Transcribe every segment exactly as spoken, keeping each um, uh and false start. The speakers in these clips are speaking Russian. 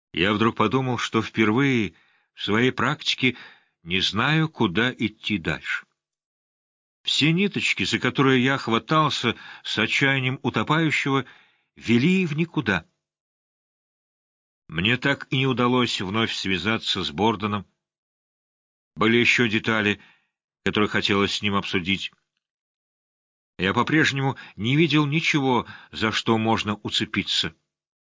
Я вдруг подумал, что впервые в своей практике не знаю, куда идти дальше. Все ниточки, за которые я хватался с отчаянием утопающего, вели в никуда. Мне так и не удалось вновь связаться с Бордоном. Были еще детали, которые хотелось с ним обсудить. Я по-прежнему не видел ничего, за что можно уцепиться.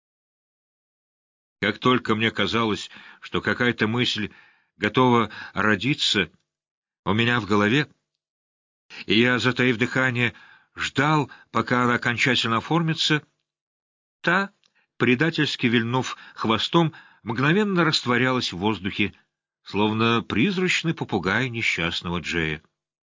Как только мне казалось, что какая-то мысль готова родиться у меня в голове, и я, затаив дыхание, ждал, пока она окончательно оформится, та, предательски вильнув хвостом, мгновенно растворялась в воздухе, словно призрачный попугай несчастного Джея.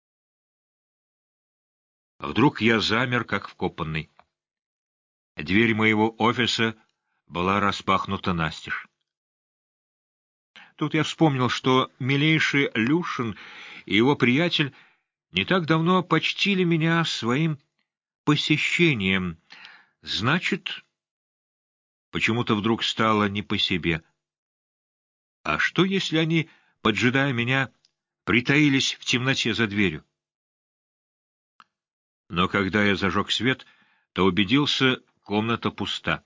Вдруг я замер, как вкопанный. Дверь моего офиса была распахнута настежь. Тут я вспомнил, что милейший Люшин и его приятель не так давно почтили меня своим посещением. Значит, почему-то вдруг стало не по себе. А что, если они, поджидая меня, притаились в темноте за дверью? Но когда я зажег свет, то убедился, комната пуста.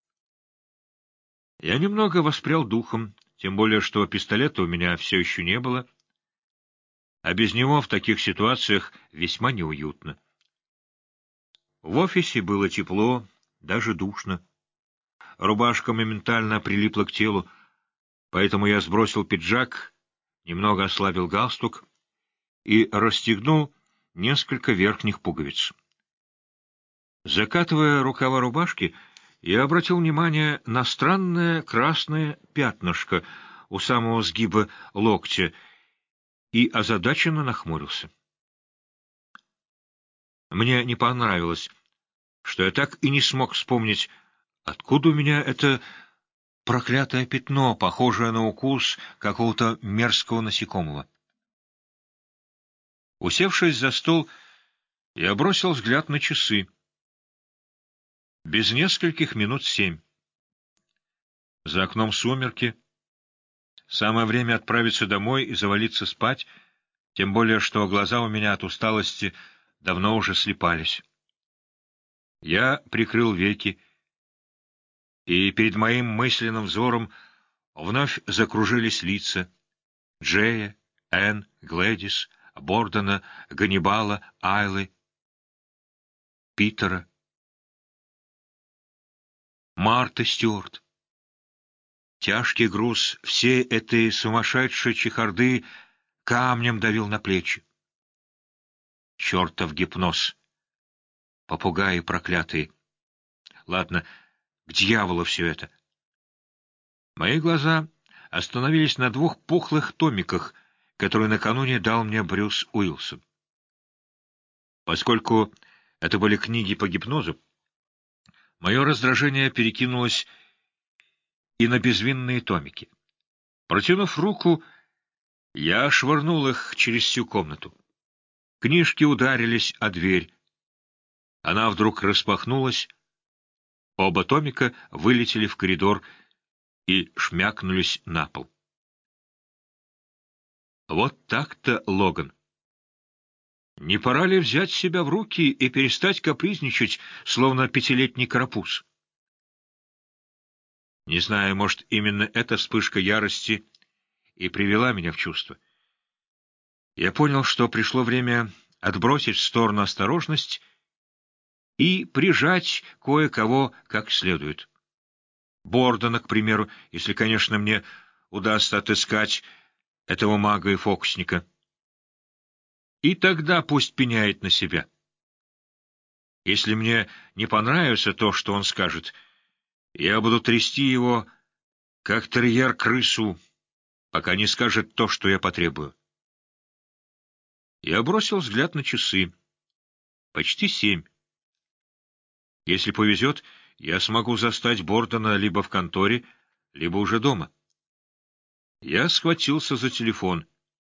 Я немного воспрял духом, тем более что пистолета у меня все еще не было, а без него в таких ситуациях весьма неуютно. В офисе было тепло, даже душно. Рубашка моментально прилипла к телу, поэтому я сбросил пиджак, немного ослабил галстук и расстегнул несколько верхних пуговиц. Закатывая рукава рубашки, я обратил внимание на странное красное пятнышко у самого сгиба локтя и озадаченно нахмурился. Мне не понравилось, что я так и не смог вспомнить, откуда у меня это проклятое пятно, похожее на укус какого-то мерзкого насекомого. Усевшись за стол, я бросил взгляд на часы. Без нескольких минут семь. За окном сумерки. Самое время отправиться домой и завалиться спать, тем более что глаза у меня от усталости давно уже слипались. Я прикрыл веки, и перед моим мысленным взором вновь закружились лица Джея, Энн, Глэдис, Бордона, Ганнибала, Айлы, Питера, Марты Стюарт. Тяжкий груз всей этой сумасшедшей чехарды камнем давил на плечи. Чертов гипноз! Попугаи проклятые! Ладно, к дьяволу все это! Мои глаза остановились на двух пухлых томиках, которые накануне дал мне Брюс Уилсон. Поскольку это были книги по гипнозу, мое раздражение перекинулось и на безвинные томики. Протянув руку, я швырнул их через всю комнату. Книжки ударились о дверь. Она вдруг распахнулась, оба томика вылетели в коридор и шмякнулись на пол. Вот так-то, Логан. Не пора ли взять себя в руки и перестать капризничать, словно пятилетний карапуз? Не знаю, может, именно эта вспышка ярости и привела меня в чувство. Я понял, что пришло время отбросить в сторону осторожность и прижать кое-кого как следует. Бордона, к примеру, если, конечно, мне удастся отыскать этого мага и фокусника. И тогда пусть пеняет на себя. Если мне не понравится то, что он скажет, я буду трясти его, как терьер крысу, пока не скажет то, что я потребую. Я бросил взгляд на часы. Почти семь. Если повезет, я смогу застать Бордона либо в конторе, либо уже дома. Я схватился за телефон.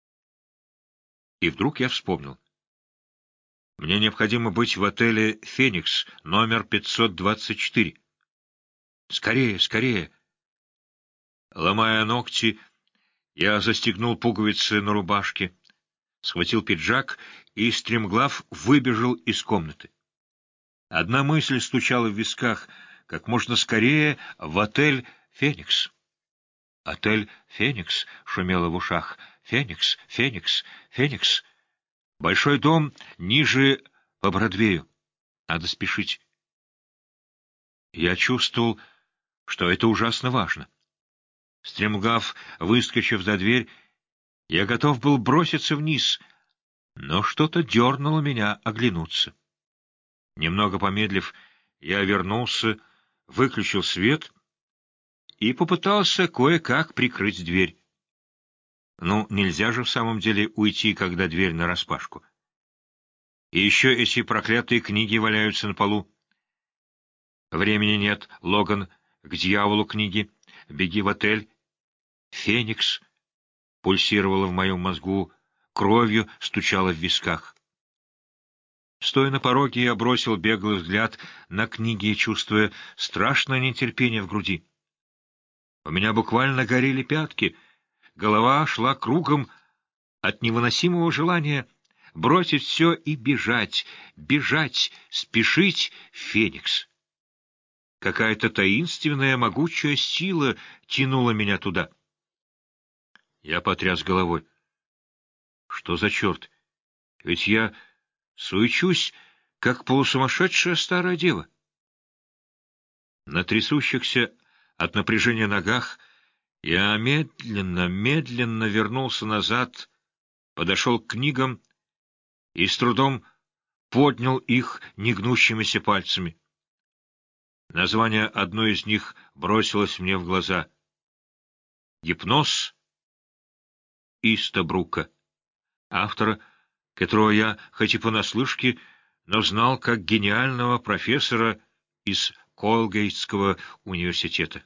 И вдруг я вспомнил. Мне необходимо быть в отеле «Феникс», номер пятьсот двадцать четыре. Скорее, скорее. Ломая ногти, я застегнул пуговицы на рубашке, схватил пиджак и, стремглав, выбежал из комнаты. Одна мысль стучала в висках: как можно скорее в отель «Феникс». «Отель «Феникс» шумело в ушах. «Феникс, Феникс, Феникс». Большой дом ниже по Бродвею. Надо спешить. Я чувствовал, что это ужасно важно. Стремглав, выскочив за дверь, я готов был броситься вниз, но что-то дернуло меня оглянуться. Немного помедлив, я вернулся, выключил свет и попытался кое-как прикрыть дверь. Ну, нельзя же в самом деле уйти, когда дверь нараспашку. И еще эти проклятые книги валяются на полу. Времени нет, Логан, к дьяволу книги. Беги в отель. «Феникс» пульсировало в моем мозгу, кровью стучало в висках. Стоя на пороге, я бросил беглый взгляд на книги, чувствуя страшное нетерпение в груди. У меня буквально горели пятки, голова шла кругом от невыносимого желания бросить все и бежать, бежать, спешить в «Феникс». Какая-то таинственная, могучая сила тянула меня туда. Я потряс головой. Что за черт? Ведь я суечусь, как полусумасшедшая старая дева. На трясущихся от напряжения ногах я медленно, медленно вернулся назад, подошел к книгам и с трудом поднял их негнущимися пальцами. Название одной из них бросилось мне в глаза. «Гипноз» Истабрука, автора, которого я, хоть и понаслышке, но знал как гениального профессора из Колгейтского университета.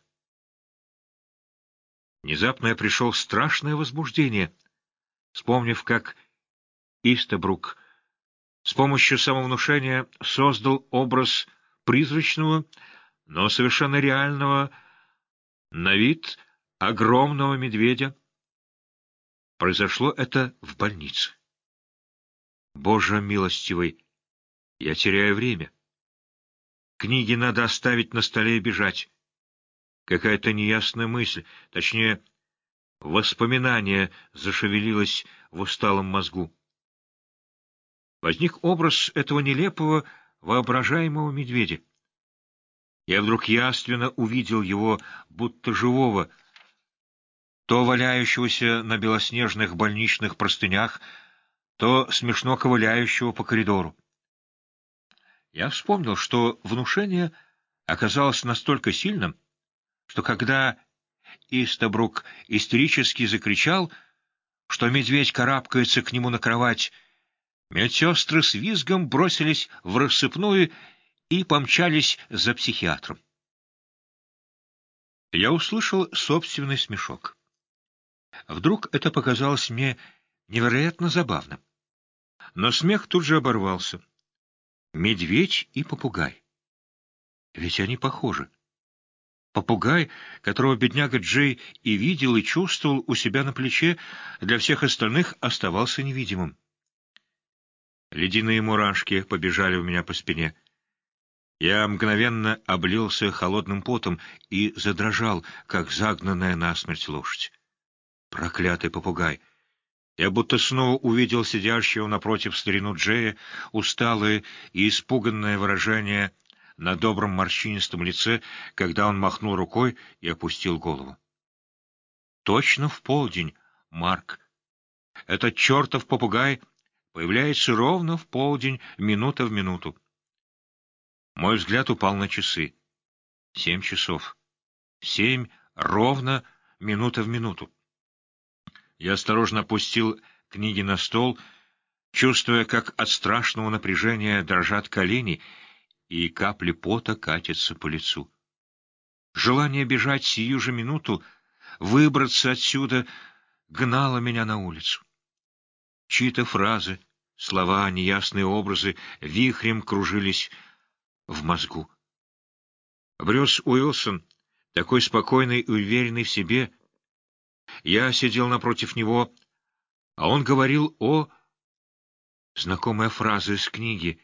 Внезапно я пришел в страшное возбуждение, вспомнив, как Истабрук с помощью самовнушения создал образ призрачного, но совершенно реального, на вид огромного медведя. Произошло это в больнице. Боже милостивый, я теряю время. Книги надо оставить на столе и бежать. Какая-то неясная мысль, точнее, воспоминание зашевелилось в усталом мозгу. Возник образ этого нелепого, воображаемого медведя. Я вдруг явственно увидел его, будто живого, то валяющегося на белоснежных больничных простынях, то смешно ковыляющего по коридору. Я вспомнил, что внушение оказалось настолько сильным, что когда Истабрук истерически закричал, что медведь карабкается к нему на кровать, медсестры с визгом бросились в рассыпную и помчались за психиатром. Я услышал собственный смешок. Вдруг это показалось мне невероятно забавным. Но смех тут же оборвался. Медведь и попугай. Ведь они похожи. Попугай, которого бедняга Джей и видел, и чувствовал у себя на плече, для всех остальных оставался невидимым. Ледяные мурашки побежали у меня по спине. Я мгновенно облился холодным потом и задрожал, как загнанная насмерть лошадь. Проклятый попугай! Я будто снова увидел сидящего напротив старину Джея, усталое и испуганное выражение на добром морщинистом лице, когда он махнул рукой и опустил голову. Точно в полдень, Марк. Этот чертов попугай появляется ровно в полдень, минута в минуту. Мой взгляд упал на часы. Семь часов. Семь ровно, минута в минуту. Я осторожно опустил книги на стол, чувствуя, как от страшного напряжения дрожат колени, и капли пота катятся по лицу. Желание бежать сию же минуту, выбраться отсюда, гнало меня на улицу. Чьи-то фразы, слова, неясные образы вихрем кружились в мозгу. Брюс Уилсон, такой спокойный и уверенный в себе, Я сидел напротив него, а он говорил о... Знакомая фраза из книги.